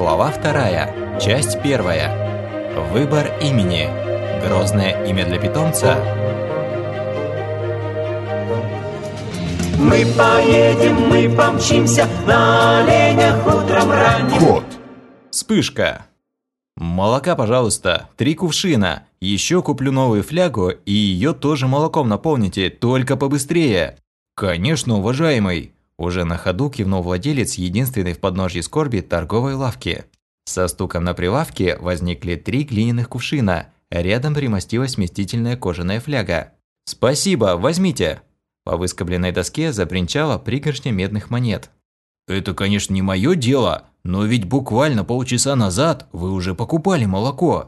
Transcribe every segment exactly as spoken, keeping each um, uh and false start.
Глава вторая. Часть первая. Выбор имени. Грозное имя для питомца. Мы поедем, мы помчимся на оленях утром ранним. Кот. Вспышка. Молока, пожалуйста, три кувшина. Еще куплю новую флягу и ее тоже молоком наполните, только побыстрее. Конечно, уважаемый. Уже на ходу кивнул владелец единственной в подножье скорби торговой лавки. Со стуком на прилавке возникли три глиняных кувшина. Рядом примостилась вместительная кожаная фляга. «Спасибо, возьмите!» По выскобленной доске забринчала пригоршня медных монет. «Это, конечно, не мое дело, но ведь буквально полчаса назад вы уже покупали молоко».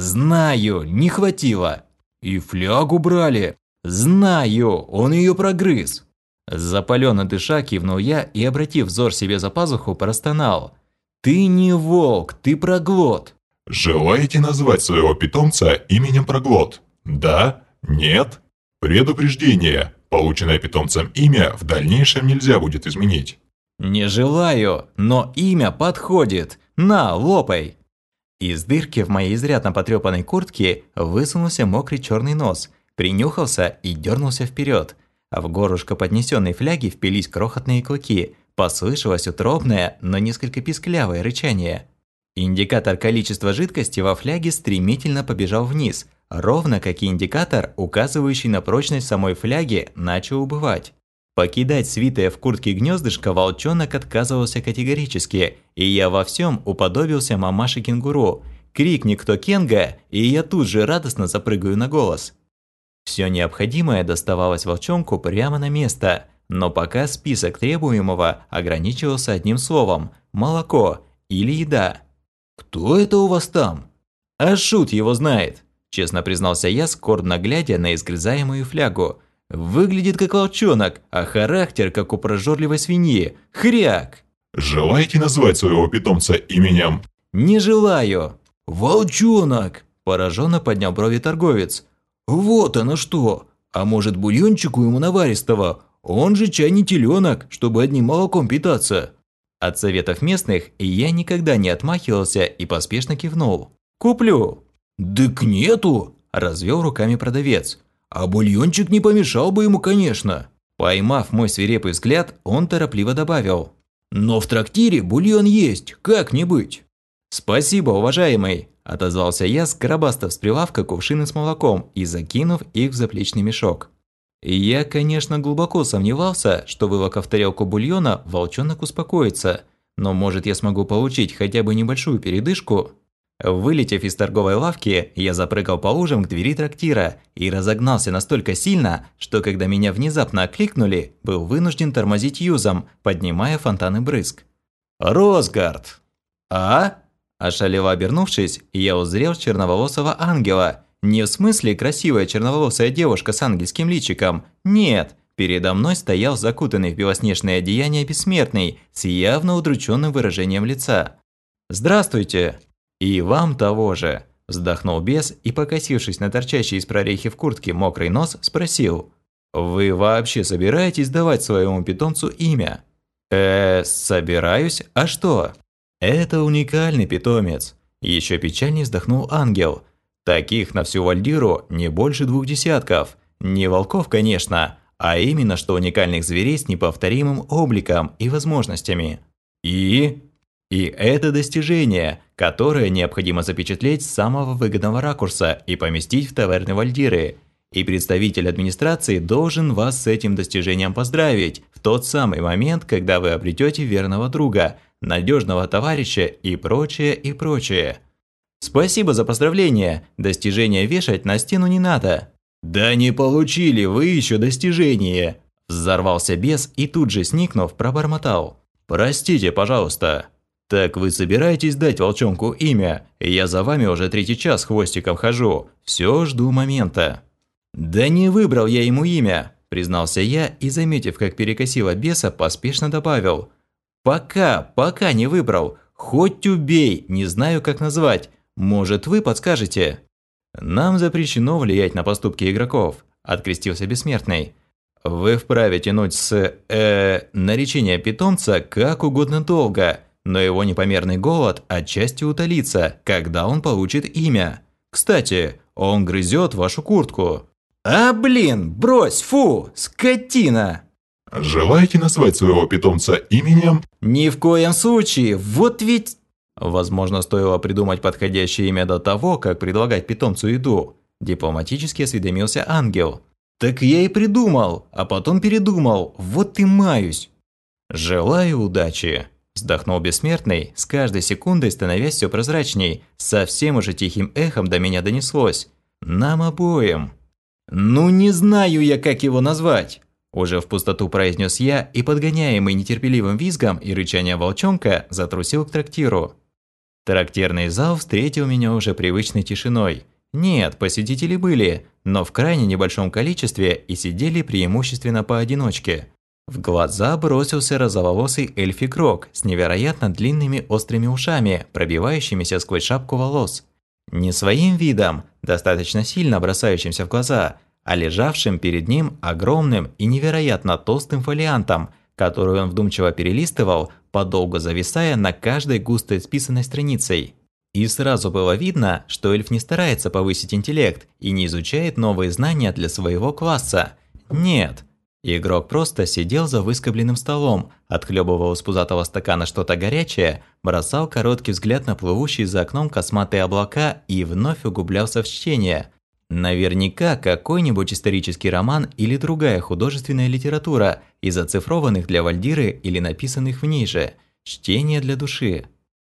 «Знаю, не хватило». «И флягу брали». «Знаю, он ее прогрыз». Запаленно дыша кивнул я и, обратив взор себе за пазуху, простонал. «Ты не волк, ты проглот». Желаете назвать своего питомца именем Проглот? Да? Нет? Предупреждение. Полученное питомцем имя в дальнейшем нельзя будет изменить. «Не желаю, но имя подходит. На, лопай!» Из дырки в моей изрядно потрепанной куртке высунулся мокрый черный нос, принюхался и дернулся вперед. А в горлышко поднесенной фляги впились крохотные клыки. Послышалось утробное, но несколько писклявое рычание. Индикатор количества жидкости во фляге стремительно побежал вниз, ровно как и индикатор, указывающий на прочность самой фляги, начал убывать. Покидать свитое в куртке гнездышко волчонок отказывался категорически, и я во всем уподобился мамаше-кенгуру. Крикни кто Кенга, и я тут же радостно запрыгаю на голос. Все необходимое доставалось волчонку прямо на место, но пока список требуемого ограничивался одним словом – молоко или еда. «Кто это у вас там?» «А шут его знает», – честно признался я, скорбно глядя на изгрызаемую флягу. «Выглядит как волчонок, а характер как у прожорливой свиньи. Хряк!» Желаете назвать своего питомца именем? «Не желаю!» «Волчонок!» – пораженно поднял брови торговец. «Вот оно что! А может, бульончику ему наваристого? Он же чай не теленок, чтобы одним молоком питаться!» От советов местных я никогда не отмахивался и поспешно кивнул. «Куплю!» «Дык нету!» – развел руками продавец. «А бульончик не помешал бы ему, конечно!» Поймав мой свирепый взгляд, он торопливо добавил. «Но в трактире бульон есть, как не быть!» «Спасибо, уважаемый!» – отозвался я, сгробастав с прилавка кувшины с молоком и закинув их в заплечный мешок. Я, конечно, глубоко сомневался, что, вылокав тарелку бульона, волчонок успокоится, но может я смогу получить хотя бы небольшую передышку? Вылетев из торговой лавки, я запрыгал по лужам к двери трактира и разогнался настолько сильно, что когда меня внезапно окликнули, был вынужден тормозить юзом, поднимая фонтаны брызг. «Росгард!» «А?» Ошалело обернувшись, я узрел черноволосого ангела. Не в смысле красивая черноволосая девушка с ангельским личиком. Нет, передо мной стоял закутанный в белоснежное одеяние бессмертный, с явно удрученным выражением лица. «Здравствуйте!» «И вам того же!» – вздохнул бес и, покосившись на торчащий из прорехи в куртке мокрый нос, спросил. «Вы вообще собираетесь давать своему питомцу имя?» «Э, собираюсь? А что?» «Это уникальный питомец!» Еще печальнее вздохнул ангел. «Таких на всю Вальдиру не больше двух десятков. Не волков, конечно, а именно что уникальных зверей с неповторимым обликом и возможностями. И... и это достижение, которое необходимо запечатлеть с самого выгодного ракурса и поместить в таверны Вальдиры. И представитель администрации должен вас с этим достижением поздравить в тот самый момент, когда вы обретете верного друга, надежного товарища и прочее, и прочее. Спасибо за поздравление, достижение вешать на стену не надо. Да не получили вы еще достижение. Взорвался бес и тут же сникнув, пробормотал. Простите, пожалуйста. Так вы собираетесь дать волчонку имя? Я за вами уже третий час хвостиком хожу, все жду момента. Да не выбрал я ему имя, признался я и, заметив, как перекосило беса, поспешно добавил. Пока, пока не выбрал, хоть убей, не знаю как назвать. Может, вы подскажете? Нам запрещено влиять на поступки игроков, открестился бессмертный. Вы вправе тянуть с э, наречения питомца как угодно долго, но его непомерный голод отчасти утолится, когда он получит имя. Кстати, он грызет вашу куртку. А блин, брось, фу, скотина! Желаете назвать своего питомца именем? Ни в коем случае, вот ведь... Возможно, стоило придумать подходящее имя до того, как предлагать питомцу еду. Дипломатически осведомился ангел. Так я и придумал, а потом передумал, вот и маюсь. Желаю удачи. Вздохнул бессмертный, с каждой секундой становясь все прозрачней. Совсем уже тихим эхом до меня донеслось. Нам обоим. Ну не знаю я, как его назвать. Уже в пустоту произнес я и, подгоняемый нетерпеливым визгом и рычанием волчонка, затрусил к трактиру. Трактирный зал встретил меня уже привычной тишиной. Нет, посетители были, но в крайне небольшом количестве и сидели преимущественно поодиночке. В глаза бросился розоволосый эльф-игрок с невероятно длинными острыми ушами, пробивающимися сквозь шапку волос. Не своим видом, достаточно сильно бросающимся в глаза, а лежавшим перед ним огромным и невероятно толстым фолиантом, который он вдумчиво перелистывал, подолгу зависая на каждой густо исписанной страницей. И сразу было видно, что эльф не старается повысить интеллект и не изучает новые знания для своего класса. Нет. Игрок просто сидел за выскобленным столом, отхлебывал из пузатого стакана что-то горячее, бросал короткий взгляд на плывущие за окном косматые облака и вновь углублялся в чтение. Наверняка какой-нибудь исторический роман или другая художественная литература из оцифрованных для Вальдиры или написанных в ней же. Чтение для души.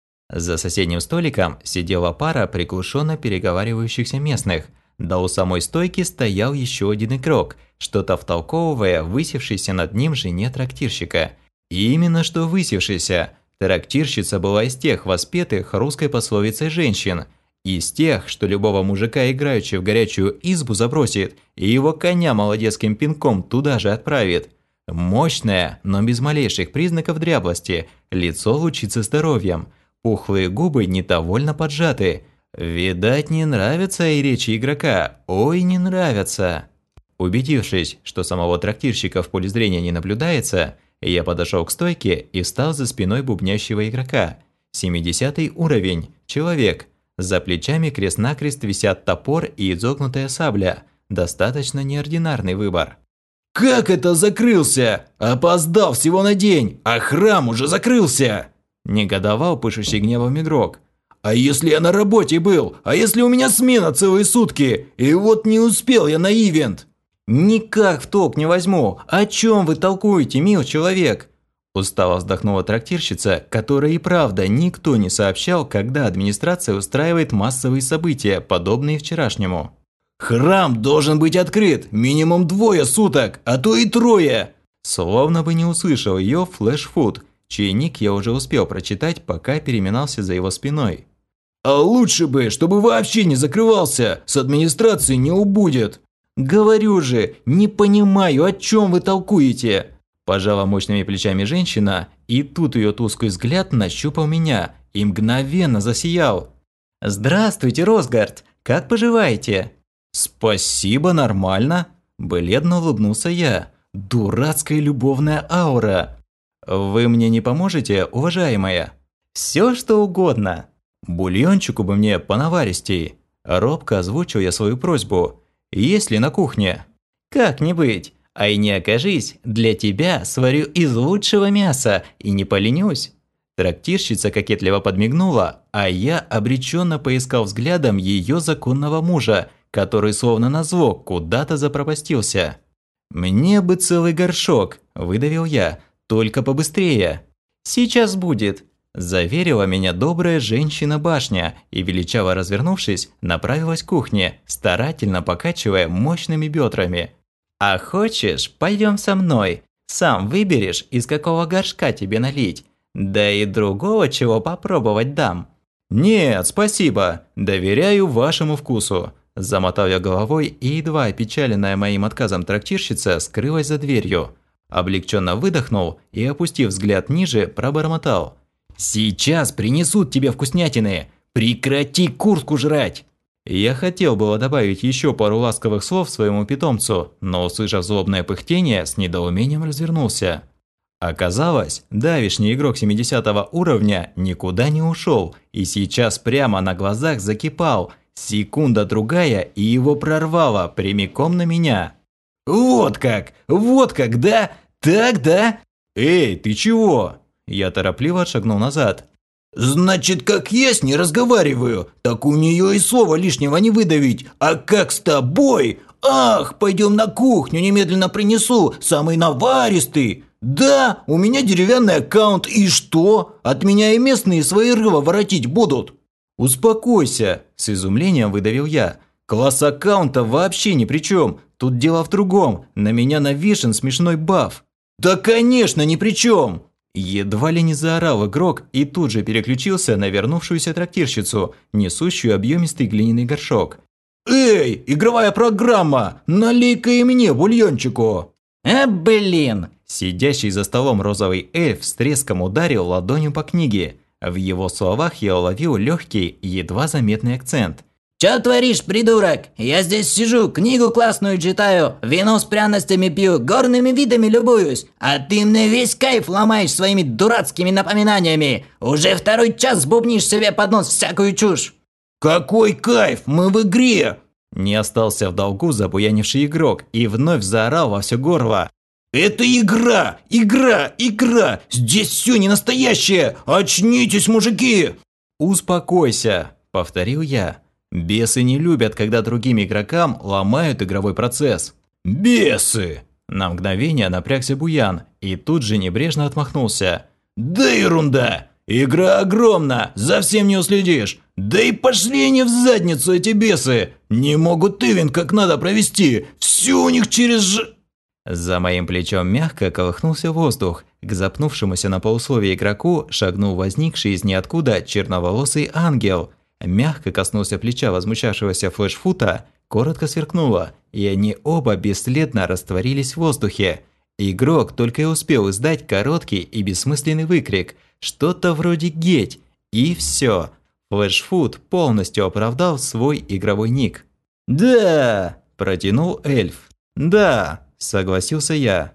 За соседним столиком сидела пара приглушенно переговаривающихся местных, да у самой стойки стоял еще один игрок, что-то втолковывая высевшейся над ним жене трактирщика. И именно что высевшейся. Трактирщица была из тех воспетых русской пословицей женщин, из тех, что любого мужика, играющего в горячую избу, забросит и его коня молодецким пинком туда же отправит. Мощная, но без малейших признаков дряблости, лицо лучится здоровьем, пухлые губы недовольно поджаты. Видать, не нравятся и речи игрока, ой, не нравятся. Убедившись, что самого трактирщика в поле зрения не наблюдается, я подошел к стойке и встал за спиной бубнящего игрока. семидесятый уровень, человек. За плечами крест-накрест висят топор и изогнутая сабля. Достаточно неординарный выбор. «Как это закрылся? Опоздал всего на день, а храм уже закрылся!» Негодовал пышущий гневом игрок. «А если я на работе был? А если у меня смена целые сутки? И вот не успел я на ивент!» «Никак в толк не возьму! О чем вы толкуете, мил человек?» Устало вздохнула трактирщица, которой и правда никто не сообщал, когда администрация устраивает массовые события, подобные вчерашнему. «Храм должен быть открыт минимум двое суток, а то и трое!» Словно бы не услышал ее флешфуд, чей ник я уже успел прочитать, пока переминался за его спиной. «А лучше бы, чтобы вообще не закрывался, с администрацией не убудет!» «Говорю же, не понимаю, о чем вы толкуете!» Пожала мощными плечами женщина, и тут ее тусклый взгляд нащупал меня и мгновенно засиял. «Здравствуйте, Росгард! Как поживаете?» «Спасибо, нормально!» Бледно улыбнулся я. «Дурацкая любовная аура!» «Вы мне не поможете, уважаемая?» «Все, что угодно!» «Бульончику бы мне понаваристей!» Робко озвучил я свою просьбу. «Есть ли на кухне?» «Как не быть! А и не окажись, для тебя сварю из лучшего мяса и не поленюсь». Трактирщица кокетливо подмигнула, а я обреченно поискал взглядом ее законного мужа, который словно назло куда-то запропастился. «Мне бы целый горшок», – выдавил я, – «только побыстрее». «Сейчас будет», – заверила меня добрая женщина-башня и, величаво развернувшись, направилась к кухне, старательно покачивая мощными бедрами. «А хочешь, пойдем со мной, сам выберешь, из какого горшка тебе налить, да и другого чего попробовать дам». «Нет, спасибо, доверяю вашему вкусу», – замотал я головой, и едва опечаленная моим отказом трактирщица скрылась за дверью. Облегченно выдохнул и, опустив взгляд ниже, пробормотал. «Сейчас принесут тебе вкуснятины, прекрати куртку жрать!» Я хотел было добавить еще пару ласковых слов своему питомцу, но, услышав злобное пыхтение, с недоумением развернулся. Оказалось, давишний игрок семидесятого уровня никуда не ушел и сейчас прямо на глазах закипал. Секунда-другая, и его прорвало прямиком на меня. «Вот как! Вот как, да? Так, да?» «Эй, ты чего?» Я торопливо отшагнул назад. «Значит, как я с ней разговариваю, так у нее и слова лишнего не выдавить. А как с тобой? Ах, пойдем на кухню, немедленно принесу, самый наваристый. Да, у меня деревянный аккаунт, и что? От меня и местные свои рыла воротить будут». «Успокойся», – с изумлением выдавил я. «Класс аккаунта вообще ни при чем. Тут дело в другом. На меня навешен смешной баф». «Да, конечно, ни при чем!» Едва ли не заорал игрок и тут же переключился на вернувшуюся трактирщицу, несущую объемистый глиняный горшок. «Эй, игровая программа! Налей-ка и мне бульончику!» «А, блин!» Сидящий за столом розовый эльф с треском ударил ладонью по книге. В его словах я уловил легкий, едва заметный акцент. «Чё творишь, придурок? Я здесь сижу, книгу классную читаю, вино с пряностями пью, горными видами любуюсь, а ты мне весь кайф ломаешь своими дурацкими напоминаниями. Уже второй час бубнишь себе под нос всякую чушь». «Какой кайф? Мы в игре!» Не остался в долгу забуянивший игрок и вновь заорал во все горло. «Это игра! Игра! Игра! Здесь все не настоящее! Очнитесь, мужики!» «Успокойся!» – повторил я. «Бесы не любят, когда другим игрокам ломают игровой процесс». «Бесы!» На мгновение напрягся Буян и тут же небрежно отмахнулся. «Да ерунда! Игра огромна! За всем не уследишь! Да и пошли они в задницу, эти бесы! Не могут ивент как надо провести! Все у них через ж...» За моим плечом мягко колыхнулся воздух. К запнувшемуся на полусловие игроку шагнул возникший из ниоткуда черноволосый ангел. Мягко коснулся плеча возмущавшегося флешфута, коротко сверкнуло, и они оба бесследно растворились в воздухе. Игрок только и успел издать короткий и бессмысленный выкрик, что-то вроде «геть», и все. Флешфут полностью оправдал свой игровой ник. «Да!» – протянул эльф. «Да!» – согласился я.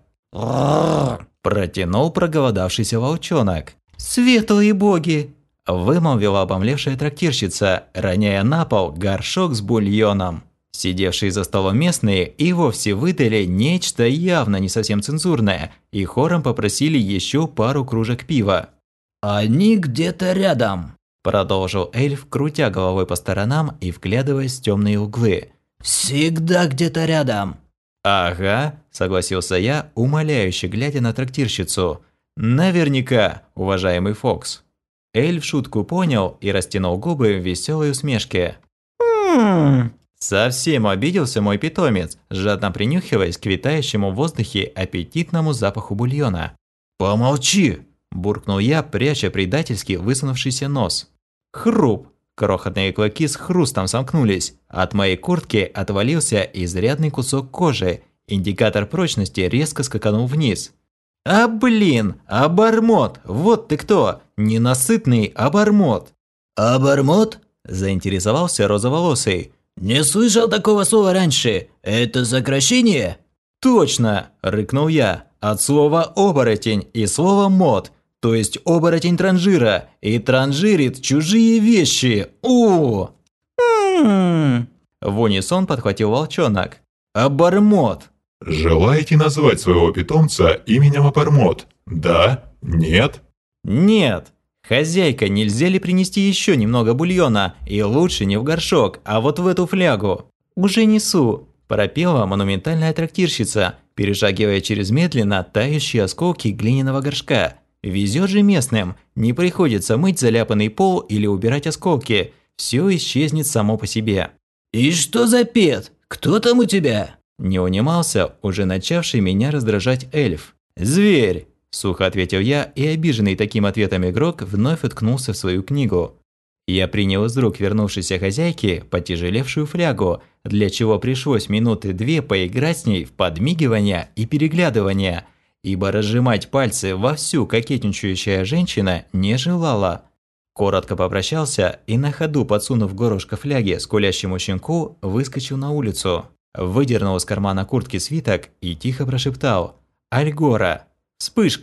Протянул проголодавшийся волчонок. «Светлые боги!» – вымолвила обомлевшая трактирщица, роняя на пол горшок с бульоном. Сидевшие за столом местные и вовсе выдали нечто явно не совсем цензурное и хором попросили еще пару кружек пива. «Они где-то рядом», – продолжил эльф, крутя головой по сторонам и вглядываясь в темные углы. «Всегда где-то рядом». «Ага», – согласился я, умоляюще глядя на трактирщицу. «Наверняка, уважаемый Фокс». Эльф шутку понял и растянул губы в веселой усмешке. «Ммм...» Совсем обиделся мой питомец, жадно принюхиваясь к витающему в воздухе аппетитному запаху бульона. «Помолчи!» – буркнул я, пряча предательски высунувшийся нос. Хруп! Крохотные клыки с хрустом сомкнулись. От моей куртки отвалился изрядный кусок кожи. Индикатор прочности резко скаканул вниз. «А блин! Обормот! Вот ты кто! Ненасытный обормот!» «Обормот?» – заинтересовался розоволосый. «Не слышал такого слова раньше. Это сокращение?» «Точно!» – рыкнул я. «От слова «оборотень» и слова «мод». То есть оборотень транжира. И транжирит чужие вещи. У! «Ммм...» В унисон подхватил волчонок. «Обормот!» Желаете назвать своего питомца именем Обормот? Да? Нет? «Нет! Хозяйка, нельзя ли принести еще немного бульона? И лучше не в горшок, а вот в эту флягу?» «Уже несу!» – пропела монументальная трактирщица, перешагивая через медленно тающие осколки глиняного горшка. Везет же местным, не приходится мыть заляпанный пол или убирать осколки, все исчезнет само по себе. «И что за пет? Кто там у тебя?» Не унимался уже начавший меня раздражать эльф. «Зверь!» – сухо ответил я, и обиженный таким ответом игрок вновь уткнулся в свою книгу. Я принял из рук вернувшейся хозяйки потяжелевшую флягу, для чего пришлось минуты две поиграть с ней в подмигивания и переглядывания, ибо разжимать пальцы вовсю кокетничающая женщина не желала. Коротко попрощался и на ходу, подсунув горлышко фляги скулящему щенку, выскочил на улицу. Выдернул из кармана куртки свиток и тихо прошептал: «Альгора!» Вспышка!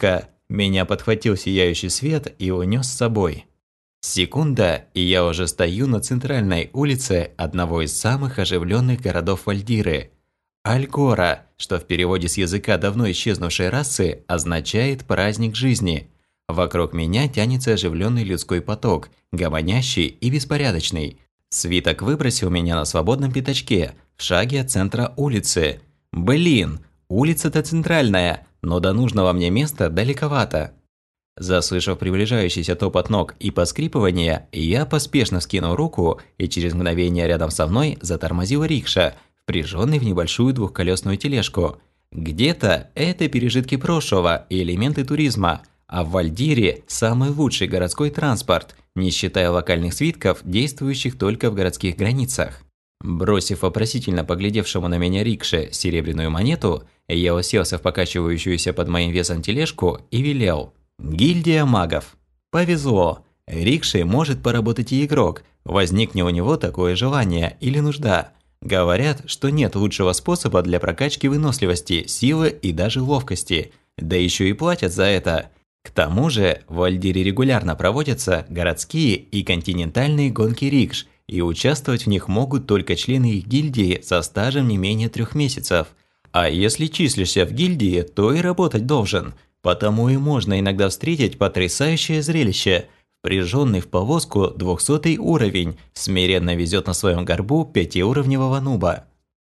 меня подхватил сияющий свет и унес с собой. Секунда, и я уже стою на центральной улице одного из самых оживленных городов Вальдиры. Алькора, что в переводе с языка давно исчезнувшей расы означает «праздник жизни». Вокруг меня тянется оживленный людской поток, гомонящий и беспорядочный. Свиток выбросил меня на свободном пятачке, в шаге от центра улицы. Блин, улица-то центральная, но до нужного мне места далековато. Заслышав приближающийся топот ног и поскрипывание, я поспешно скинул руку, и через мгновение рядом со мной затормозила рикша, впряженный в небольшую двухколесную тележку. Где-то это пережитки прошлого и элементы туризма, а в Вальдире самый лучший городской транспорт, не считая локальных свитков, действующих только в городских границах. Бросив вопросительно поглядевшему на меня рикше серебряную монету, я уселся в покачивающуюся под моим весом тележку и велел: «Гильдия магов. Повезло. Рикшей может поработать и игрок, возникне у него такое желание или нужда. Говорят, что нет лучшего способа для прокачки выносливости, силы и даже ловкости, да еще и платят за это. К тому же в Вальдире регулярно проводятся городские и континентальные гонки рикш, и участвовать в них могут только члены их гильдии со стажем не менее трех месяцев. А если числишься в гильдии, то и работать должен, потому и можно иногда встретить потрясающее зрелище. Впряженный в повозку двухсотый уровень смиренно везет на своем горбу пятиуровневого нуба.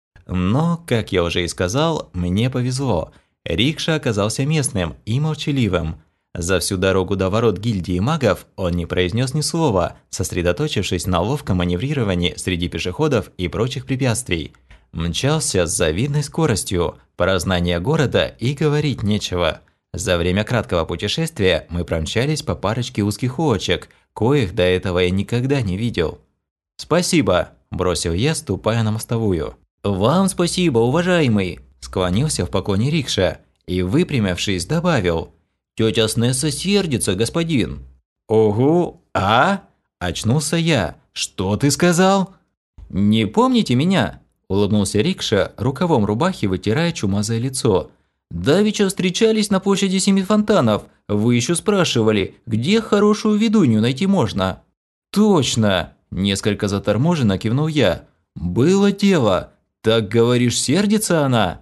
Но, как я уже и сказал, мне повезло. Рикша оказался местным и молчаливым. За всю дорогу до ворот гильдии магов он не произнес ни слова, сосредоточившись на ловком маневрировании среди пешеходов и прочих препятствий. Мчался с завидной скоростью, про знание города и говорить нечего. За время краткого путешествия мы промчались по парочке узких улочек, коих до этого я никогда не видел. «Спасибо», – бросил я, ступая на мостовую. «Вам спасибо, уважаемый», – склонился в поклоне рикша и, выпрямившись, добавил: «Тётя Снесса сердится, господин». «Ого, а?» – очнулся я. «Что ты сказал?» «Не помните меня?» – улыбнулся рикша, рукавом рубахи вытирая чумазое лицо. «Давеча встречались на площади Семи Фонтанов. Вы еще спрашивали, где хорошую ведунью найти можно?» «Точно!» – несколько заторможенно кивнул я. «Было дело. Так, говоришь, сердится она?»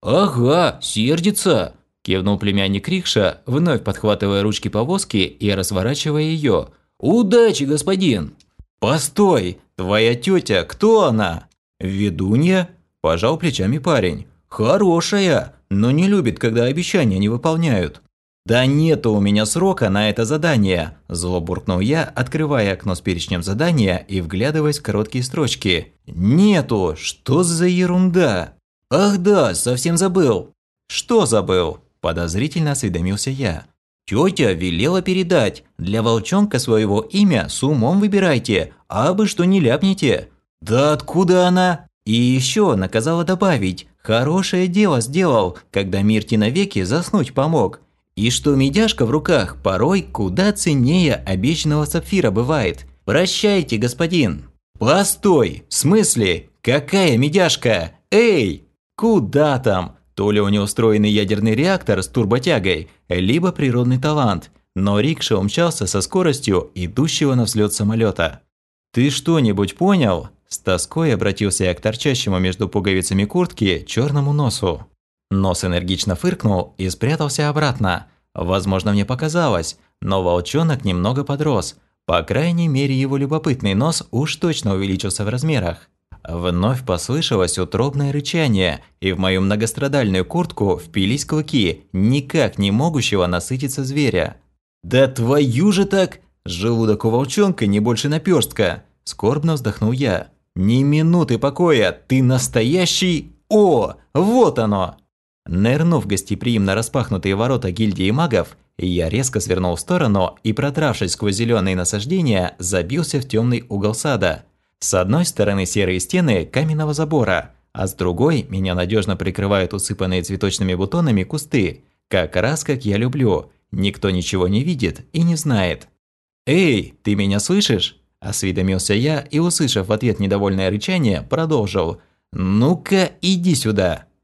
«Ага, сердится!» – кивнул племянник рикша, вновь подхватывая ручки повозки и разворачивая ее. «Удачи, господин!» «Постой! Твоя тетя, кто она?» «Ведунья?» – пожал плечами парень. «Хорошая, но не любит, когда обещания не выполняют». «Да нету у меня срока на это задание», – зло буркнул я, открывая окно с перечнем задания и вглядываясь в короткие строчки. «Нету! Что за ерунда?» «Ах да, совсем забыл». «Что забыл?» – подозрительно осведомился я. «Тетя велела передать. Для волчонка своего имя с умом выбирайте, а бы что не ляпните». «Да откуда она?» И еще наказала добавить: «Хорошее дело сделал, когда Мирте навеки заснуть помог». И что медяшка в руках порой куда ценнее обещанного сапфира бывает. Прощайте, господин. Постой, в смысле? Какая медяшка? Эй! Куда там? То ли у него встроенный ядерный реактор с турботягой, либо природный талант. Но рикша умчался со скоростью идущего на взлет самолета. «Ты что-нибудь понял?» С тоской обратился я к торчащему между пуговицами куртки черному носу. Нос энергично фыркнул и спрятался обратно. Возможно, мне показалось, но волчонок немного подрос. По крайней мере, его любопытный нос уж точно увеличился в размерах. Вновь послышалось утробное рычание, и в мою многострадальную куртку впились клыки, никак не могущего насытиться зверя. «Да твою же так! Желудок у волчонка не больше наперстка!» – скорбно вздохнул я. «Ни минуты покоя, ты настоящий... О, вот оно!» Нырнув в гостеприимно распахнутые ворота гильдии магов, я резко свернул в сторону и, протравшись сквозь зеленые насаждения, забился в темный угол сада. С одной стороны серые стены каменного забора, а с другой меня надежно прикрывают усыпанные цветочными бутонами кусты, как раз как я люблю. Никто ничего не видит и не знает. «Эй, ты меня слышишь?» – осведомился я и, услышав в ответ недовольное рычание, продолжил. «Ну-ка, иди сюда».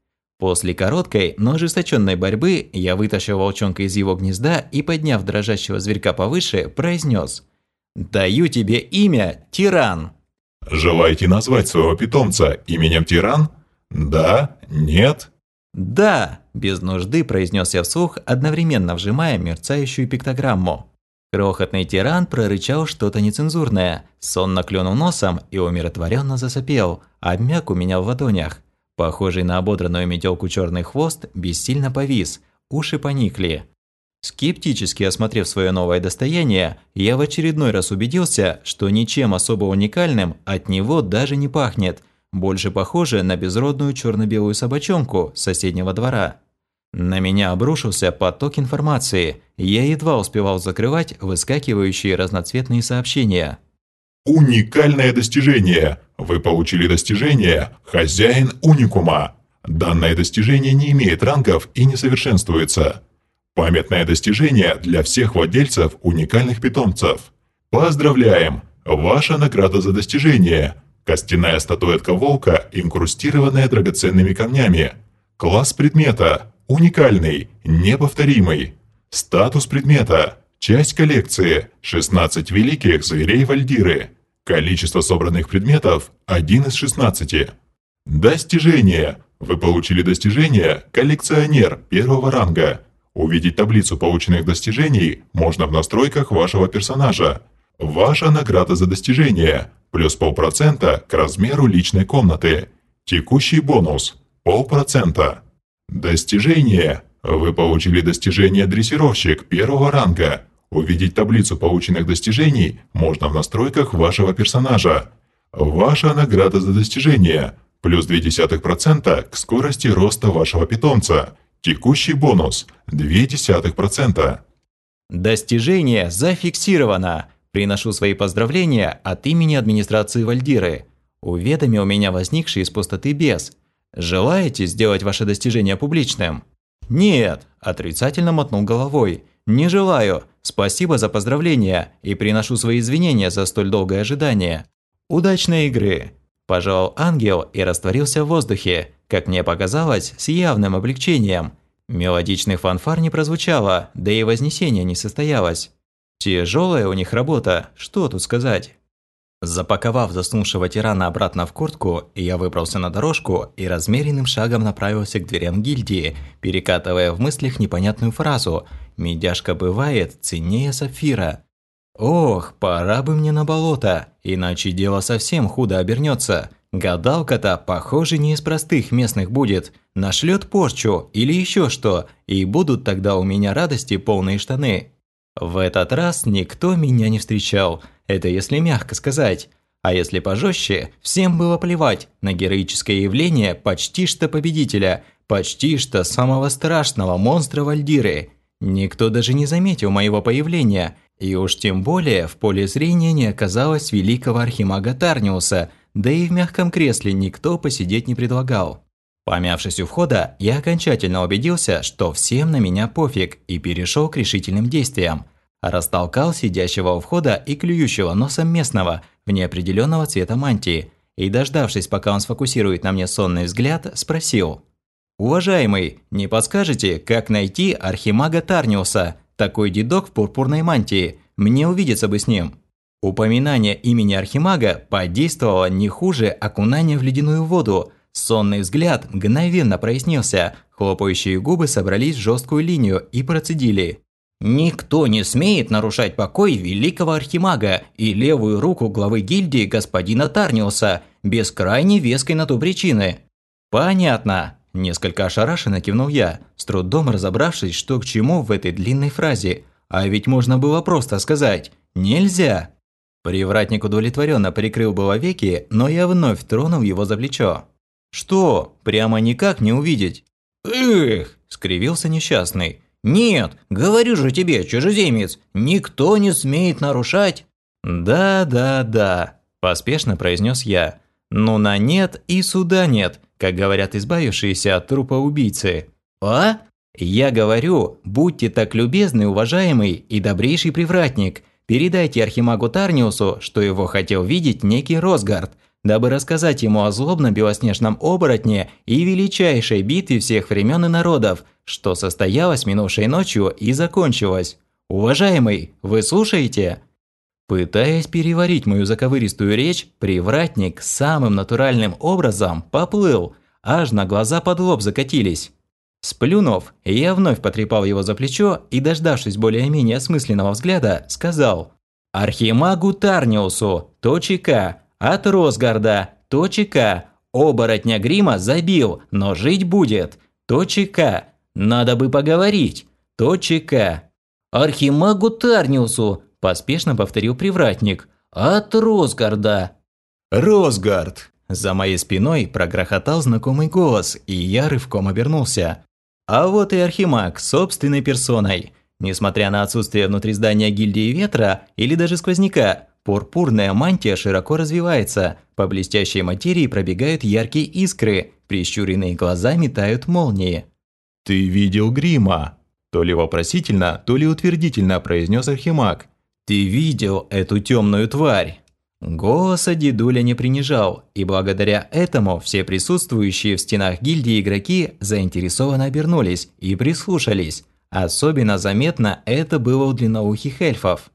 После короткой, но ожесточенной борьбы я вытащил волчонка из его гнезда и, подняв дрожащего зверька повыше, произнес: «Даю тебе имя Тиран». Желаете назвать своего питомца именем Тиран? Да? Нет? «Да», – без нужды произнес я вслух, одновременно вжимая мерцающую пиктограмму. Крохотный тиран прорычал что-то нецензурное, сонно клюнул носом и умиротворенно засопел, обмяк у меня в ладонях. Похожий на ободранную метелку черный хвост бессильно повис, уши поникли. Скептически осмотрев свое новое достояние, я в очередной раз убедился, что ничем особо уникальным от него даже не пахнет, больше похоже на безродную черно-белую собачонку с соседнего двора. На меня обрушился поток информации, я едва успевал закрывать выскакивающие разноцветные сообщения. Уникальное достижение! Вы получили достижение «Хозяин уникума». Данное достижение не имеет рангов и не совершенствуется. Памятное достижение для всех владельцев уникальных питомцев. Поздравляем! Ваша награда за достижение. Костяная статуэтка волка, инкрустированная драгоценными камнями. Класс предмета. Уникальный, неповторимый. Статус предмета. Часть коллекции. шестнадцать великих зверей Вальдиры. Количество собранных предметов – один из шестнадцати. Достижение. Вы получили достижение «Коллекционер» первого ранга. Увидеть таблицу полученных достижений можно в настройках вашего персонажа. Ваша награда за достижение – плюс полпроцента к размеру личной комнаты. Текущий бонус – полпроцента. Достижение. Вы получили достижение «Дрессировщик» первого ранга. Увидеть таблицу полученных достижений можно в настройках вашего персонажа. Ваша награда за достижение – плюс ноль целых две десятых процента к скорости роста вашего питомца. Текущий бонус – ноль целых две десятых процента. Достижение зафиксировано. Приношу свои поздравления от имени администрации Вальдиры. Уведомил меня возникший из пустоты бес. Желаете сделать ваше достижение публичным? Нет, отрицательно мотнул головой. Не желаю. Спасибо за поздравления и приношу свои извинения за столь долгое ожидание. Удачной игры. Пожал ангел и растворился в воздухе, как мне показалось, с явным облегчением. Мелодичных фанфар не прозвучало, да и вознесение не состоялось. Тяжелая у них работа, что тут сказать. Запаковав заснувшего тирана обратно в куртку, я выбрался на дорожку и размеренным шагом направился к дверям гильдии, перекатывая в мыслях непонятную фразу «Медяшка бывает ценнее сапфира». Ох, пора бы мне на болото, иначе дело совсем худо обернется. Гадалка-то, похоже, не из простых местных будет, нашлет порчу или еще что, и будут тогда у меня радости полные штаны. В этот раз никто меня не встречал, это если мягко сказать. А если пожестче, всем было плевать на героическое явление почти что победителя, почти что самого страшного монстра Вальдиры. Никто даже не заметил моего появления, и уж тем более в поле зрения не оказалось великого архимага Тарниуса, да и в мягком кресле никто посидеть не предлагал. Помявшись у входа, я окончательно убедился, что всем на меня пофиг, и перешел к решительным действиям. Растолкал сидящего у входа и клюющего носом местного в неопределенного цвета мантии, и, дождавшись, пока он сфокусирует на мне сонный взгляд, спросил: «Уважаемый, не подскажете, как найти архимага Тарниуса? Такой дедок в пурпурной мантии, мне увидеться бы с ним». Упоминание имени архимага подействовало не хуже окунания в ледяную воду. Сонный взгляд мгновенно прояснился, хлопающие губы собрались в жесткую линию и процедили: «Никто не смеет нарушать покой великого архимага и левую руку главы гильдии господина Тарниуса, без крайне веской на то причины». «Понятно», – несколько ошарашенно кивнул я, с трудом разобравшись, что к чему в этой длинной фразе. А ведь можно было просто сказать «нельзя». Привратник удовлетворенно прикрыл было веки, но я вновь тронул его за плечо. «Что, прямо никак не увидеть?» «Эх!» – скривился несчастный. «Нет, говорю же тебе, чужеземец, никто не смеет нарушать». «Да, да, да», – поспешно произнес я. «Ну на нет и суда нет, как говорят избавившиеся от трупа убийцы». «А?» «Я говорю, будьте так любезны, уважаемый и добрейший привратник, передайте архимагу Тарниусу, что его хотел видеть некий Росгард. дабы рассказать ему о злобном белоснежном оборотне и величайшей битве всех времен и народов, что состоялась минувшей ночью и закончилась. Уважаемый, вы слушаете?» Пытаясь переварить мою заковыристую речь, привратник самым натуральным образом поплыл, аж на глаза под лоб закатились. Сплюнув, я вновь потрепал его за плечо и, дождавшись более-менее осмысленного взгляда, сказал: «Архимагу Тарниусу, точка, от Росгарда, точка, оборотня грима забил, но жить будет, точка, надо бы поговорить, точка». «Архимагу Тарниусу», – поспешно повторил привратник, – «от Росгарда». «Росгард!» – за моей спиной прогрохотал знакомый голос, и я рывком обернулся. А вот и архимаг собственной персоной. Несмотря на отсутствие внутри здания гильдии ветра или даже сквозняка, пурпурная мантия широко развивается, по блестящей материи пробегают яркие искры, прищуренные глаза метают молнии. «Ты видел грима?» – то ли вопросительно, то ли утвердительно произнес архимаг. «Ты видел эту темную тварь?» Голоса дедуля не принижал, и благодаря этому все присутствующие в стенах гильдии игроки заинтересованно обернулись и прислушались. Особенно заметно это было у длинноухих эльфов.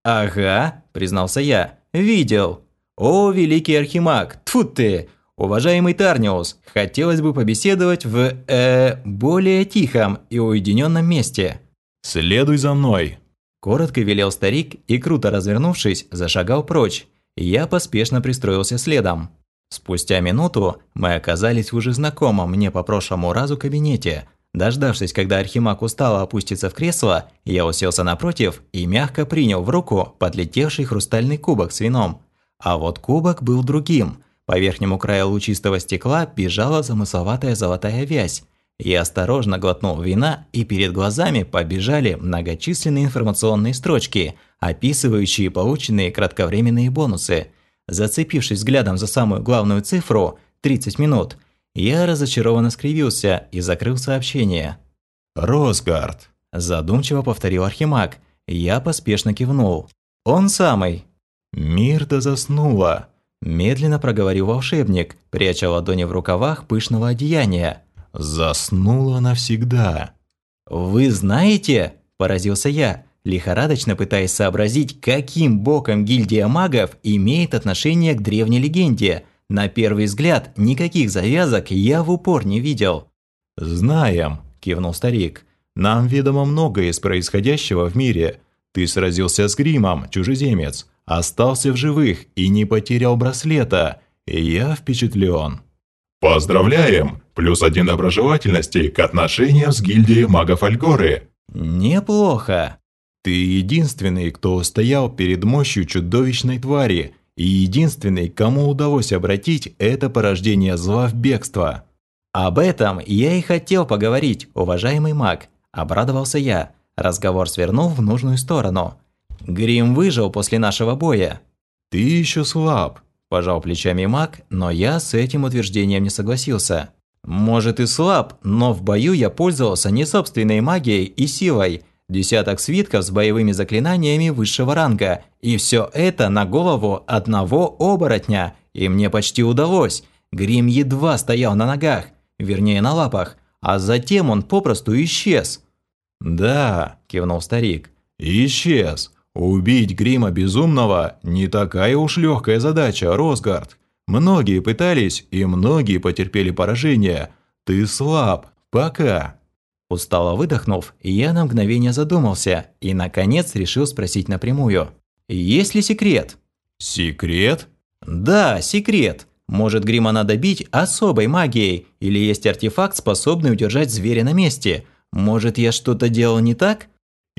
«Ага», – признался я, – «видел. О, великий архимаг, тьфу ты! Уважаемый Тарниус, хотелось бы побеседовать в, э, более тихом и уединенном месте». «Следуй за мной», – коротко велел старик и, круто развернувшись, зашагал прочь. Я поспешно пристроился следом. Спустя минуту мы оказались в уже знакомом мне по прошлому разу кабинете. Дождавшись, когда архимаг устало опустится в кресло, я уселся напротив и мягко принял в руку подлетевший хрустальный кубок с вином. А вот кубок был другим. По верхнему краю лучистого стекла бежала замысловатая золотая вязь. Я осторожно глотнул вина, и перед глазами побежали многочисленные информационные строчки, описывающие полученные кратковременные бонусы. Зацепившись взглядом за самую главную цифру – тридцать минут, я разочарованно скривился и закрыл сообщение. «Росгард», – задумчиво повторил архимаг. Я поспешно кивнул. «Он самый». «Мирта заснула», – медленно проговорил волшебник, пряча ладони в рукавах пышного одеяния. «Заснула навсегда». «Вы знаете?» – поразился я, лихорадочно пытаясь сообразить, каким боком гильдия магов имеет отношение к древней легенде. На первый взгляд, никаких завязок я в упор не видел. «Знаем», – кивнул старик. «Нам ведомо многое из происходящего в мире. Ты сразился с гримом, чужеземец, остался в живых и не потерял браслета. И я впечатлен». Поздравляем! Плюс один доброжелательности к отношениям с гильдией магов Альгоры. «Неплохо. Ты единственный, кто устоял перед мощью чудовищной твари, и единственный, кому удалось обратить это порождение зла в бегство». «Об этом я и хотел поговорить, уважаемый маг», – обрадовался я. Разговор свернул в нужную сторону. «Грим выжил после нашего боя». «Ты еще слаб», – пожал плечами маг, но я с этим утверждением не согласился. «Может и слаб, но в бою я пользовался не собственной магией и силой. Десяток свитков с боевыми заклинаниями высшего ранга, и все это на голову одного оборотня, и мне почти удалось. Грим едва стоял на ногах, вернее на лапах, а затем он попросту исчез». «Да», – кивнул старик, – «исчез. Убить Грима Безумного не такая уж легкая задача, Росгард. Многие пытались, и многие потерпели поражение. Ты слаб. Пока». Устало выдохнув, я на мгновение задумался и, наконец, решил спросить напрямую. «Есть ли секрет?» «Секрет?» «Да, секрет. Может, Грима надо бить особой магией, или есть артефакт, способный удержать зверя на месте. Может, я что-то делал не так?»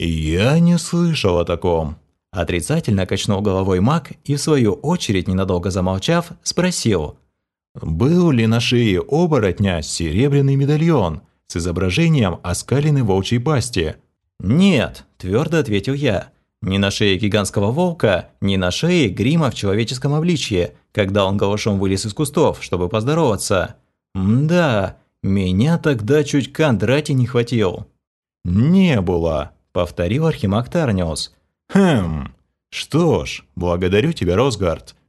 «Я не слышал о таком». Отрицательно качнул головой маг и, в свою очередь, ненадолго замолчав, спросил. «Был ли на шее оборотня серебряный медальон с изображением оскаленной волчьей пасти?» «Нет», – твердо ответил я. «Ни на шее гигантского волка, ни на шее Грима в человеческом обличье, когда он голышом вылез из кустов, чтобы поздороваться. Мда, меня тогда чуть Кондрати не хватил». «Не было», – повторил архимаг Тарниус. «Хм, что ж, благодарю тебя, Росгард.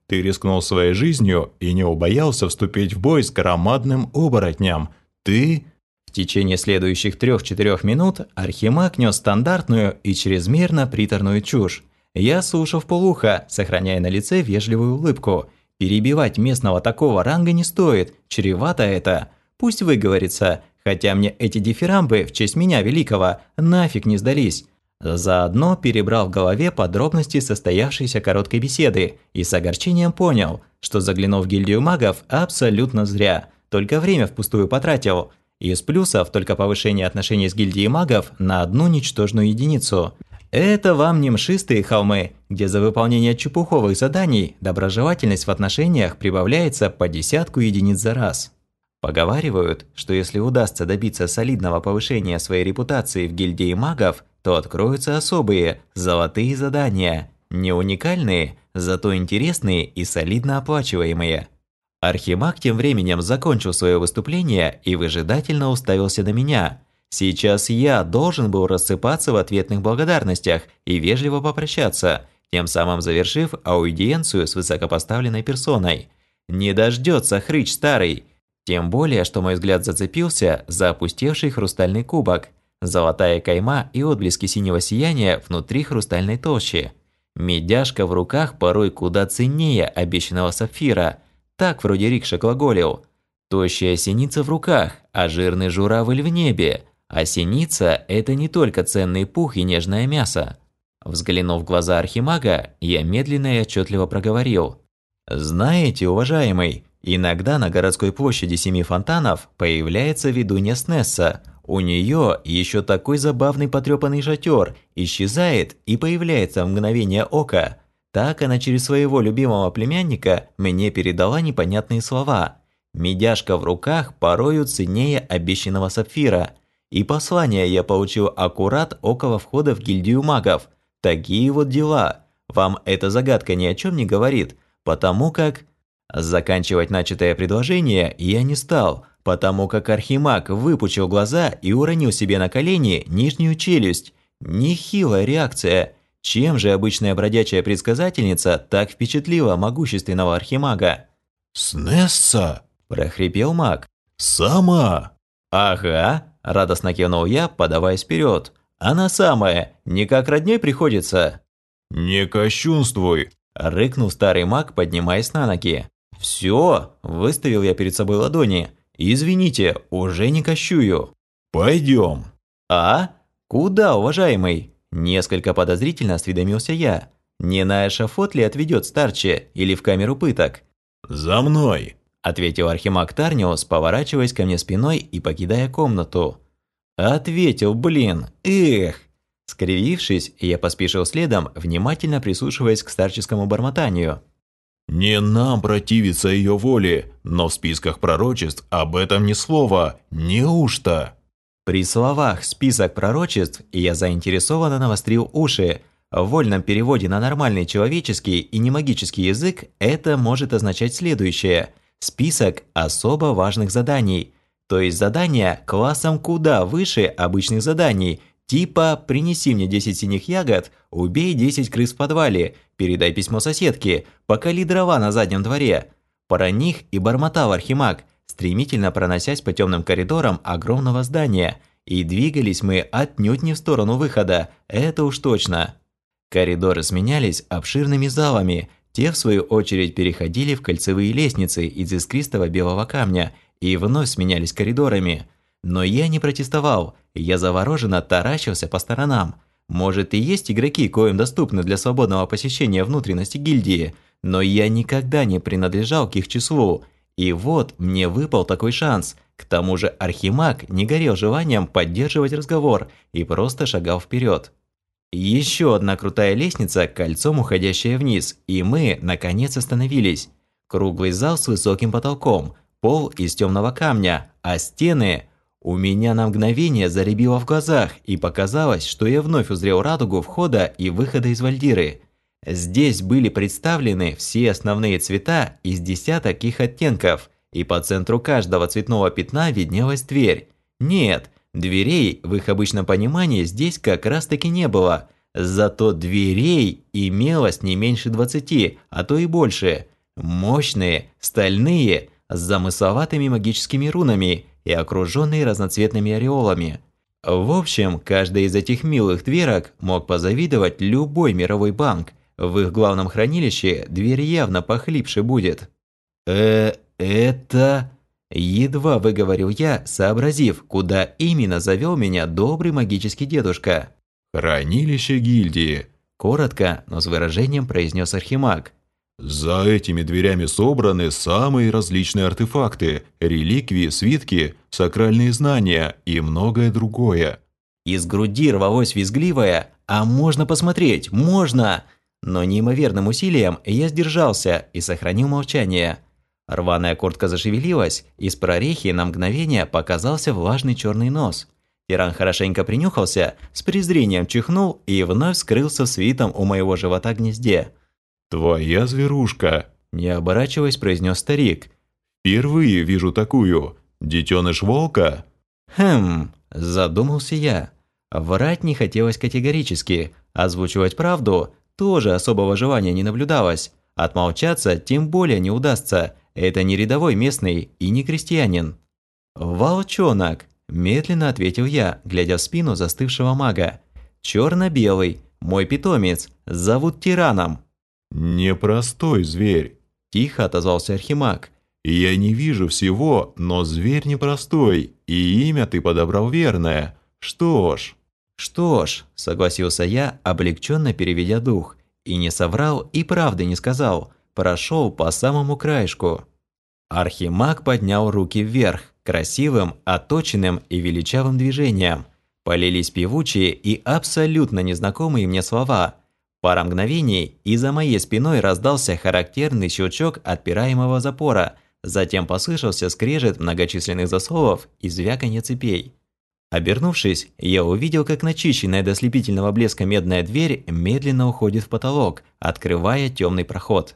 Ты рискнул своей жизнью и не убоялся вступить в бой с громадным оборотнем. Ты...» В течение следующих трех-четырех минут Архимаг нес стандартную и чрезмерно приторную чушь. Я слушал вполуха, сохраняя на лице вежливую улыбку. Перебивать местного такого ранга не стоит, чревато это. Пусть выговорится, хотя мне эти дифирамбы в честь меня великого нафиг не сдались. Заодно перебрал в голове подробности состоявшейся короткой беседы и с огорчением понял, что заглянув в гильдию магов абсолютно зря, только время впустую потратил. Из плюсов только повышение отношений с гильдией магов на одну ничтожную единицу. Это вам не мшистые холмы, где за выполнение чепуховых заданий доброжелательность в отношениях прибавляется по десятку единиц за раз. Поговаривают, что если удастся добиться солидного повышения своей репутации в гильдии магов, то откроются особые, золотые задания, не уникальные, зато интересные и солидно оплачиваемые. Архимаг тем временем закончил свое выступление и выжидательно уставился на меня. Сейчас я должен был рассыпаться в ответных благодарностях и вежливо попрощаться, тем самым завершив аудиенцию с высокопоставленной персоной. Не дождется хрыч старый. Тем более, что мой взгляд зацепился за опустевший хрустальный кубок, золотая кайма и отблески синего сияния внутри хрустальной толщи. Медяшка в руках порой куда ценнее обещанного сапфира. Так вроде рикша глаголил. Тощая синица в руках, а жирный журавль в небе. А синица – это не только ценный пух и нежное мясо. Взглянув в глаза Архимага, я медленно и отчетливо проговорил. «Знаете, уважаемый, иногда на городской площади Семи Фонтанов появляется ведунья Снесса. У нее еще такой забавный потрепанный шатер, исчезает и появляется в мгновение ока. Так она через своего любимого племянника мне передала непонятные слова. Медяшка в руках порою ценнее обещанного сапфира. И послание я получил аккурат около входа в гильдию магов. Такие вот дела. Вам эта загадка ни о чем не говорит, потому как...» Заканчивать начатое предложение я не стал, потому как Архимаг выпучил глаза и уронил себе на колени нижнюю челюсть. Нехилая реакция. Чем же обычная бродячая предсказательница так впечатлила могущественного Архимага? «Снесса!» – прохрипел маг. «Сама!» «Ага!» – радостно кивнул я, подаваясь вперед. «Она самая! Не как роднёй приходится!» «Не кощунствуй!» – рыкнул старый маг, поднимаясь на ноги. «Всё!» – выставил я перед собой ладони. «Извините, уже не кощую!» «Пойдём!» «А? Куда, уважаемый?» Несколько подозрительно осведомился я. «Не на эшафот ли отведёт старче или в камеру пыток?» «За мной!» – ответил Архимаг Тарниус, поворачиваясь ко мне спиной и покидая комнату. «Ответил, блин! Эх!» Скривившись, я поспешил следом, внимательно прислушиваясь к старческому бормотанию. «Не нам противиться ее воле, но в списках пророчеств об этом ни слова. Неужто?» При словах «список пророчеств» я заинтересованно навострил уши. В вольном переводе на нормальный человеческий и немагический язык это может означать следующее. Список особо важных заданий. То есть задания классом куда выше обычных заданий. Типа «принеси мне десять синих ягод», «убей десять крыс в подвале», «передай письмо соседке», «поколи дрова на заднем дворе». Про них и бормотал Архимаг, стремительно проносясь по темным коридорам огромного здания. И двигались мы отнюдь не в сторону выхода, это уж точно. Коридоры сменялись обширными залами, те в свою очередь переходили в кольцевые лестницы из искристого белого камня и вновь сменялись коридорами. Но я не протестовал, я завороженно таращился по сторонам. Может и есть игроки, коим доступны для свободного посещения внутренности гильдии, но я никогда не принадлежал к их числу. И вот мне выпал такой шанс. К тому же Архимаг не горел желанием поддерживать разговор и просто шагал вперед. Еще одна крутая лестница, кольцом уходящая вниз, и мы, наконец, остановились. Круглый зал с высоким потолком, пол из темного камня, а стены... У меня на мгновение заребило в глазах, и показалось, что я вновь узрел радугу входа и выхода из Вальдиры. Здесь были представлены все основные цвета из десяток их оттенков, и по центру каждого цветного пятна виднелась дверь. Нет, дверей в их обычном понимании здесь как раз-таки не было. Зато дверей имелось не меньше двадцати, а то и больше. Мощные, стальные, с замысловатыми магическими рунами и окруженные разноцветными ореолами. В общем, каждый из этих милых дверок мог позавидовать любой мировой банк. В их главном хранилище дверь явно похлипше будет. «Э, это...» Едва выговорил я, сообразив, куда именно завел меня добрый магический дедушка. «Хранилище гильдии», – коротко, но с выражением произнес Архимаг. «За этими дверями собраны самые различные артефакты, реликвии, свитки, сакральные знания и многое другое». Из груди рвалось визгливое «А можно посмотреть? Можно!» Но неимоверным усилием я сдержался и сохранил молчание. Рваная куртка зашевелилась, из прорехи на мгновение показался влажный черный нос. Тиран хорошенько принюхался, с презрением чихнул и вновь скрылся в свитом у моего живота гнезде. «Твоя зверушка», – не оборачиваясь, произнес старик. «Впервые вижу такую. Детеныш волка?» «Хм», – задумался я. Врать не хотелось категорически, озвучивать правду тоже особого желания не наблюдалось. Отмолчаться тем более не удастся. Это не рядовой местный и не крестьянин. «Волчонок», – медленно ответил я, глядя в спину застывшего мага. «Черно-белый, мой питомец, зовут Тираном». «Непростой зверь», – тихо отозвался Архимаг. «Я не вижу всего, но зверь непростой, и имя ты подобрал верное. Что ж...» «Что ж», – согласился я, облегченно переведя дух. И не соврал, и правды не сказал. Прошел по самому краешку. Архимаг поднял руки вверх, красивым, отточенным и величавым движением. Полились певучие и абсолютно незнакомые мне слова. Пара мгновений, и за моей спиной раздался характерный щелчок отпираемого запора. Затем послышался скрежет многочисленных засовов и звяканье цепей. Обернувшись, я увидел, как начищенная до слепительного блеска медная дверь медленно уходит в потолок, открывая темный проход.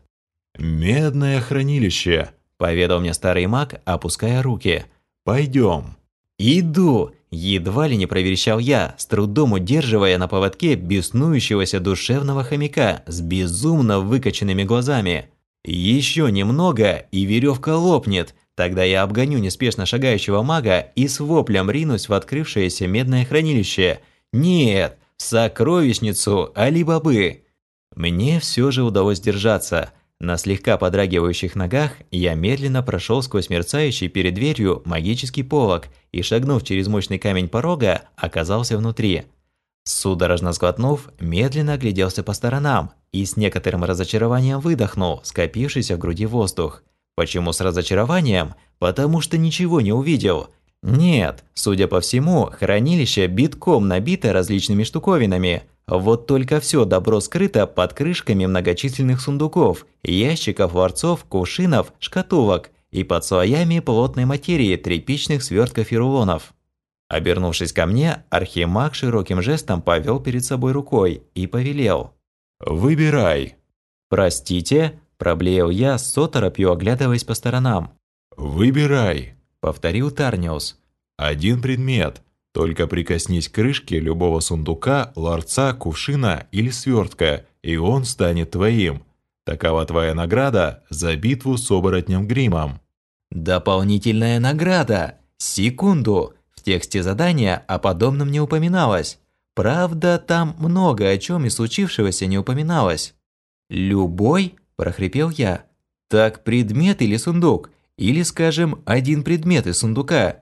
«Медное хранилище», – поведал мне старый маг, опуская руки. «Пойдем». «Иду!» – едва ли не проверещал я, с трудом удерживая на поводке беснующегося душевного хомяка с безумно выкоченными глазами. «Еще немного, и веревка лопнет!» Тогда я обгоню неспешно шагающего мага и с воплем ринусь в открывшееся медное хранилище. Нет, в сокровищницу Али-Бабы. Мне все же удалось держаться. На слегка подрагивающих ногах я медленно прошел сквозь мерцающий перед дверью магический полог и, шагнув через мощный камень порога, оказался внутри. Судорожно сглотнув, медленно огляделся по сторонам и с некоторым разочарованием выдохнул скопившийся в груди воздух. Почему с разочарованием? Потому что ничего не увидел. Нет, судя по всему, хранилище битком набито различными штуковинами. Вот только все добро скрыто под крышками многочисленных сундуков, ящиков, ларцов, кувшинов, шкатулок и под слоями плотной материи тряпичных свертков и рулонов. Обернувшись ко мне, Архимаг широким жестом повел перед собой рукой и повелел. «Выбирай». «Простите?» – проблеял я, с оторопью оглядываясь по сторонам. «Выбирай», – повторил Тарниус. «Один предмет. Только прикоснись к крышке любого сундука, ларца, кувшина или свертка, и он станет твоим. Такова твоя награда за битву с оборотнем Гримом». «Дополнительная награда! Секунду! В тексте задания о подобном не упоминалось. Правда, там много о чем из случившегося не упоминалось». «Любой?» – прохрипел я. «Так предмет или сундук? Или, скажем, один предмет из сундука?»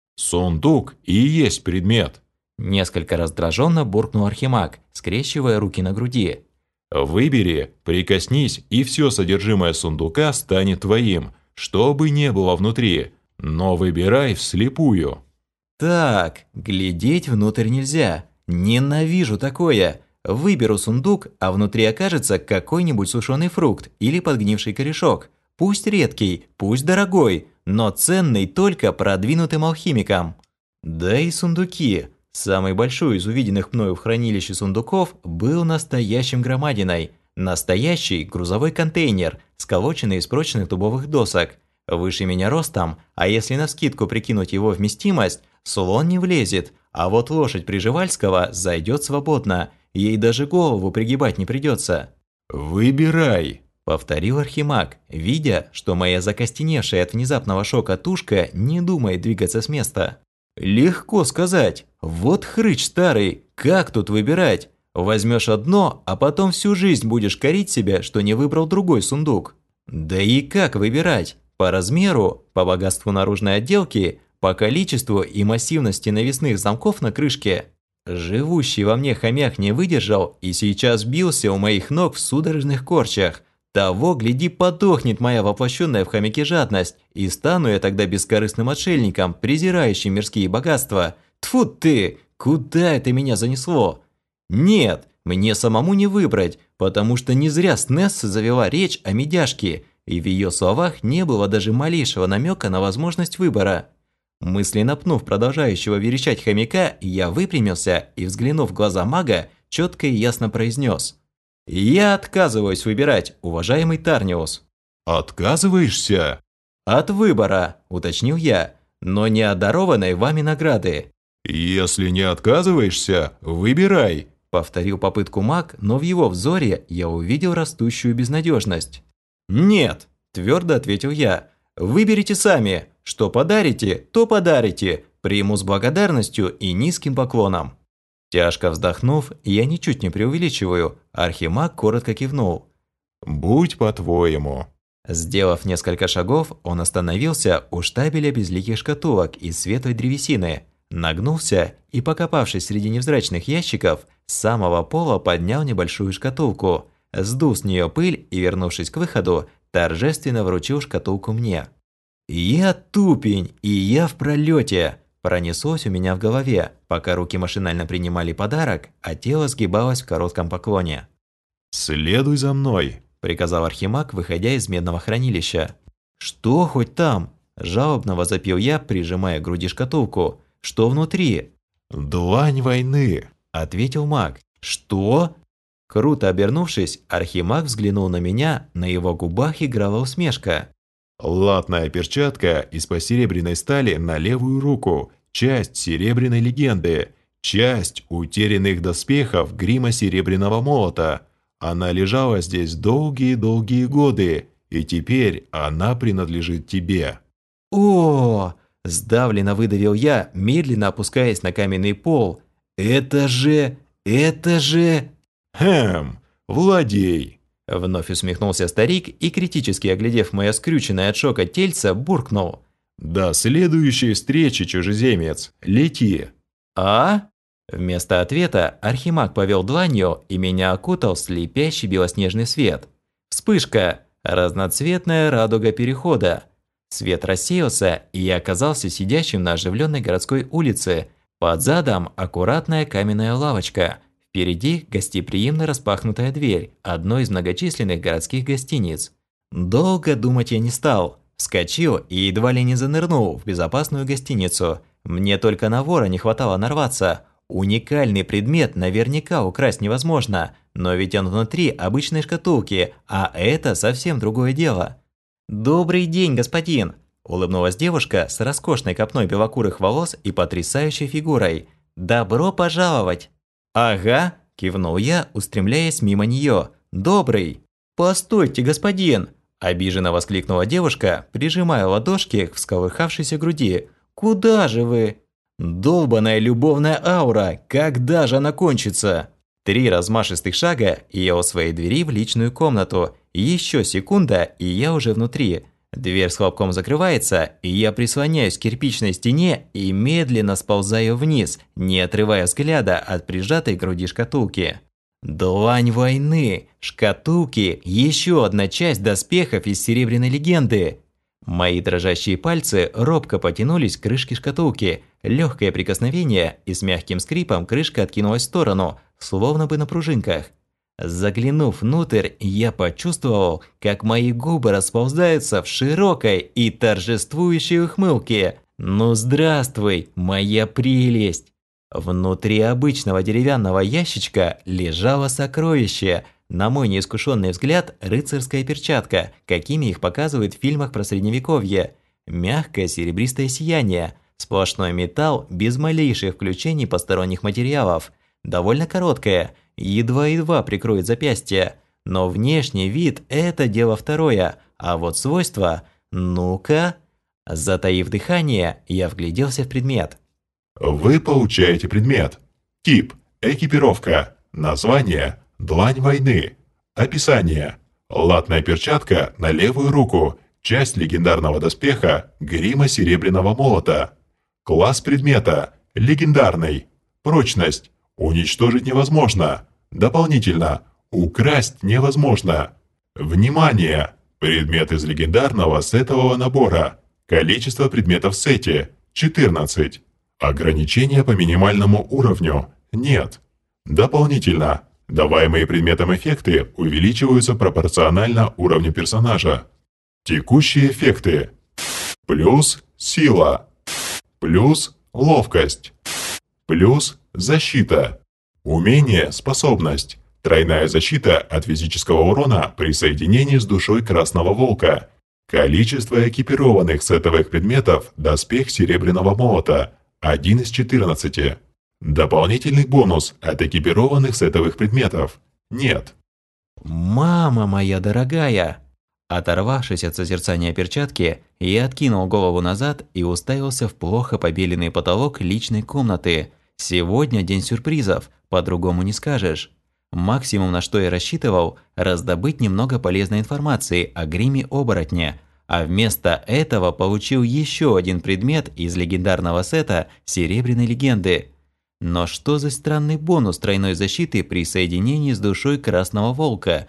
«Сундук и есть предмет», – несколько раздраженно буркнул Архимаг, скрещивая руки на груди. «Выбери, прикоснись, и все содержимое сундука станет твоим, что бы ни было внутри, но выбирай вслепую». «Так, глядеть внутрь нельзя. Ненавижу такое. Выберу сундук, а внутри окажется какой-нибудь сушеный фрукт или подгнивший корешок. Пусть редкий, пусть дорогой, но ценный только продвинутым алхимикам. Да и сундуки. Самый большой из увиденных мною в хранилище сундуков был настоящим громадиной. Настоящий грузовой контейнер, сколоченный из прочных дубовых досок. Выше меня ростом, а если навскидку прикинуть его вместимость, слон не влезет, а вот лошадь Приживальского зайдет свободно. Ей даже голову пригибать не придется. «Выбирай», – повторил Архимаг, видя, что моя закостеневшая от внезапного шока тушка не думает двигаться с места. Легко сказать. Вот хрыч старый, как тут выбирать? Возьмешь одно, а потом всю жизнь будешь корить себя, что не выбрал другой сундук. Да и как выбирать? По размеру, по богатству наружной отделки, по количеству и массивности навесных замков на крышке. Живущий во мне хомяк не выдержал и сейчас бился у моих ног в судорожных корчах. Того, гляди, подохнет моя воплощенная в хомяке жадность, и стану я тогда бескорыстным отшельником, презирающим мирские богатства. Тьфу ты, куда это меня занесло? Нет, мне самому не выбрать, потому что не зря Снесса завела речь о медяшке, и в ее словах не было даже малейшего намека на возможность выбора. Мысленно пнув продолжающего верещать хомяка, я выпрямился и, взглянув в глаза мага, четко и ясно произнес: «Я отказываюсь выбирать, уважаемый Тарниус». «Отказываешься?» «От выбора», – уточнил я, – «но не от дарованной вами награды». «Если не отказываешься, выбирай», – повторил попытку маг, но в его взоре я увидел растущую безнадежность. «Нет», – твердо ответил я, – «выберите сами. Что подарите, то подарите. Приму с благодарностью и низким поклоном». Тяжко вздохнув, я ничуть не преувеличиваю, Архимаг коротко кивнул. «Будь по-твоему». Сделав несколько шагов, он остановился у штабеля безликих шкатулок из светлой древесины, нагнулся и, покопавшись среди невзрачных ящиков, с самого пола поднял небольшую шкатулку, сдул с нее пыль и, вернувшись к выходу, торжественно вручил шкатулку мне. «Я тупень, и я в пролете!» Пронеслось у меня в голове, пока руки машинально принимали подарок, а тело сгибалось в коротком поклоне. «Следуй за мной», – приказал Архимаг, выходя из медного хранилища. «Что хоть там?» – жалобно возопил я, прижимая к груди шкатулку. «Что внутри?» «Длань войны», – ответил маг. «Что?» Круто обернувшись, Архимаг взглянул на меня, на его губах играла усмешка. «Латная перчатка из посеребряной стали на левую руку, часть серебряной легенды, часть утерянных доспехов грима серебряного молота. Она лежала здесь долгие-долгие годы, и теперь она принадлежит тебе». «О!» – сдавленно выдавил я, медленно опускаясь на каменный пол. «Это же... это же...» «Хм, владей!» Вновь усмехнулся старик и, критически оглядев мое скрюченное от шока тельце, буркнул. «До следующей встречи, чужеземец! Лети!» «А?» Вместо ответа Архимаг повел дланью, и меня окутал слепящий белоснежный свет. Вспышка! Разноцветная радуга перехода. Свет рассеялся, и я оказался сидящим на оживленной городской улице. Под задом аккуратная каменная лавочка. Впереди гостеприимно распахнутая дверь одной из многочисленных городских гостиниц. Долго думать я не стал. Вскочил и едва ли не занырнул в безопасную гостиницу. Мне только на вора не хватало нарваться. Уникальный предмет наверняка украсть невозможно, но ведь он внутри обычной шкатулки, а это совсем другое дело. «Добрый день, господин!» – улыбнулась девушка с роскошной копной белокурых волос и потрясающей фигурой. «Добро пожаловать!» «Ага», – кивнул я, устремляясь мимо нее. «Добрый!» «Постойте, господин!» – обиженно воскликнула девушка, прижимая ладошки к всколыхавшейся груди. «Куда же вы?» «Долбаная любовная аура! Когда же она кончится?» Три размашистых шага, и я у своей двери в личную комнату. Еще секунда, и я уже внутри. Дверь с хлопком закрывается, и я прислоняюсь к кирпичной стене и медленно сползаю вниз, не отрывая взгляда от прижатой к груди шкатулки. Длань войны, шкатулки, еще одна часть доспехов из серебряной легенды. Мои дрожащие пальцы робко потянулись к крышке шкатулки. Легкое прикосновение, и с мягким скрипом крышка откинулась в сторону, словно бы на пружинках. Заглянув внутрь, я почувствовал, как мои губы расползаются в широкой и торжествующей ухмылке. «Ну здравствуй, моя прелесть!» Внутри обычного деревянного ящичка лежало сокровище. На мой неискушенный взгляд, рыцарская перчатка, какими их показывают в фильмах про средневековье. Мягкое серебристое сияние, сплошной металл без малейших включений посторонних материалов. Довольно короткое, едва-едва прикроет запястье, Но внешний вид – это дело второе, а вот свойства… Ну-ка… Затаив дыхание, я вгляделся в предмет. Вы получаете предмет. Тип – экипировка. Название – длань войны. Описание – латная перчатка на левую руку, часть легендарного доспеха, грима серебряного молота. Класс предмета – легендарный. Прочность – уничтожить невозможно. Дополнительно – украсть невозможно. Внимание! Предмет из легендарного сетового набора. Количество предметов в сете – четырнадцать. Ограничения по минимальному уровню – нет. Дополнительно, даваемые предметом эффекты увеличиваются пропорционально уровню персонажа. Текущие эффекты. Плюс сила. Плюс ловкость. Плюс защита. Умение – способность. Тройная защита от физического урона при соединении с душой Красного Волка. Количество экипированных сетовых предметов – доспех Серебряного Молота – один из четырнадцати. Дополнительный бонус от экипированных сетовых предметов – нет. «Мама моя дорогая!» Оторвавшись от созерцания перчатки, я откинул голову назад и уставился в плохо побеленный потолок личной комнаты. Сегодня день сюрпризов, по-другому не скажешь. Максимум, на что я рассчитывал, раздобыть немного полезной информации о гриме оборотня, а вместо этого получил еще один предмет из легендарного сета Серебряной легенды. Но что за странный бонус тройной защиты при соединении с душой Красного Волка?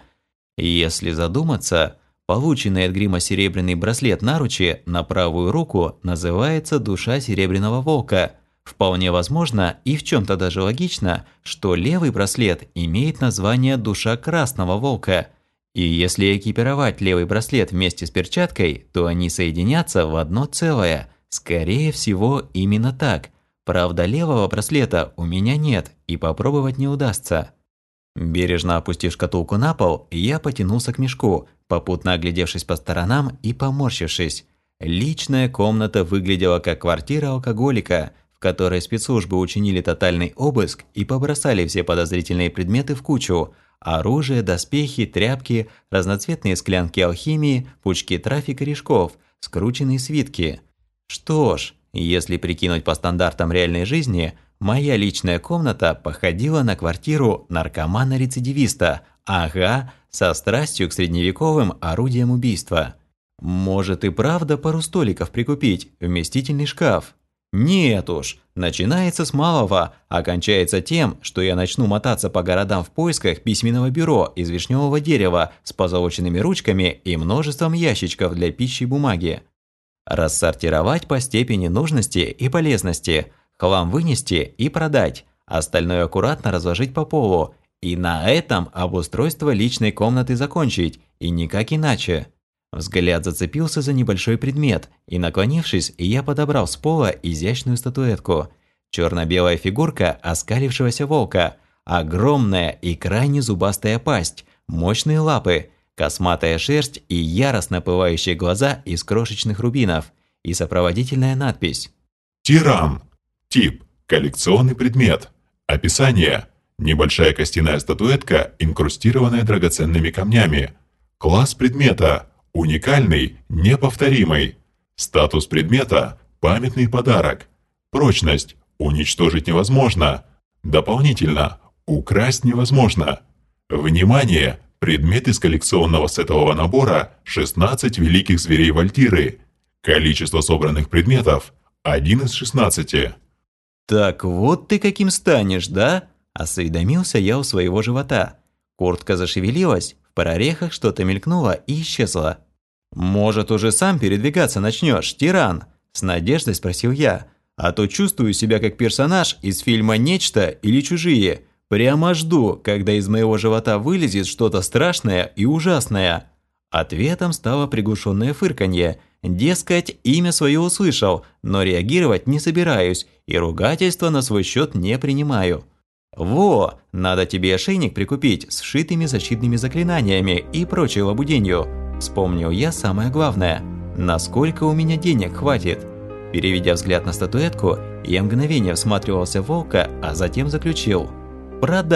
Если задуматься, полученный от грима серебряный браслет наручи на правую руку называется «Душа Серебряного Волка». Вполне возможно и в чем-то даже логично, что левый браслет имеет название «Душа Красного Волка». И если экипировать левый браслет вместе с перчаткой, то они соединятся в одно целое. Скорее всего, именно так. Правда, левого браслета у меня нет и попробовать не удастся. Бережно опустив шкатулку на пол, я потянулся к мешку, попутно оглядевшись по сторонам и поморщившись. Личная комната выглядела как квартира алкоголика, в которой спецслужбы учинили тотальный обыск и побросали все подозрительные предметы в кучу: оружие, доспехи, тряпки, разноцветные склянки алхимии, пучки трав и корешков, скрученные свитки. Что ж, если прикинуть по стандартам реальной жизни, моя личная комната походила на квартиру наркомана-рецидивиста, ага, со страстью к средневековым орудиям убийства. Может и правда пару столиков прикупить, вместительный шкаф? Нет уж, начинается с малого, а кончается тем, что я начну мотаться по городам в поисках письменного бюро из вишневого дерева с позолоченными ручками и множеством ящичков для пищи и бумаги. Рассортировать по степени нужности и полезности, хлам вынести и продать, остальное аккуратно разложить по полу, и на этом обустройство личной комнаты закончить, и никак иначе. Взгляд зацепился за небольшой предмет, и, наклонившись, я подобрал с пола изящную статуэтку. Черно-белая фигурка оскалившегося волка, огромная и крайне зубастая пасть, мощные лапы, косматая шерсть и яростно пылающие глаза из крошечных рубинов, и сопроводительная надпись. Тиран. Тип – коллекционный предмет. Описание – небольшая костяная статуэтка, инкрустированная драгоценными камнями. Класс предмета – уникальный, неповторимый. Статус предмета – памятный подарок. Прочность – уничтожить невозможно. Дополнительно – украсть невозможно. Внимание! Предмет из коллекционного сетового набора – шестнадцать великих зверей Вальтиры. Количество собранных предметов – один из шестнадцати. «Так вот ты каким станешь, да?» – осведомился я у своего живота. Куртка зашевелилась, в прорехах что-то мелькнуло и исчезло. «Может, уже сам передвигаться начнешь, тиран?» – с надеждой спросил я. «А то чувствую себя как персонаж из фильма «Нечто» или «Чужие». Прямо жду, когда из моего живота вылезет что-то страшное и ужасное». Ответом стало приглушенное фырканье. Дескать, имя свое услышал, но реагировать не собираюсь и ругательства на свой счет не принимаю. «Во, надо тебе ошейник прикупить с вшитыми защитными заклинаниями и прочей лабуденью», – вспомнил я самое главное. «Насколько у меня денег хватит?» Переведя взгляд на статуэтку, я мгновение всматривался в волка, а затем заключил: «Продам,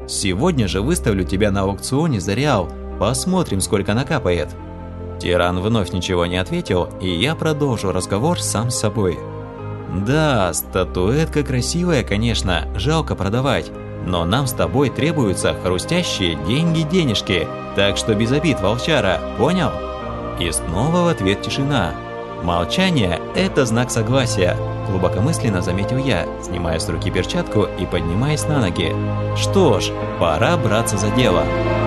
Сегодня же выставлю тебя на аукционе за реал. Посмотрим, сколько накапает». Тиран вновь ничего не ответил, и я продолжу разговор сам с собой. «Да, статуэтка красивая, конечно, жалко продавать. Но нам с тобой требуются хрустящие деньги-денежки, так что без обид, волчара, понял?» И снова в ответ тишина. Молчание – это знак согласия, глубокомысленно заметил я, снимая с руки перчатку и поднимаясь на ноги. Что ж, пора браться за дело.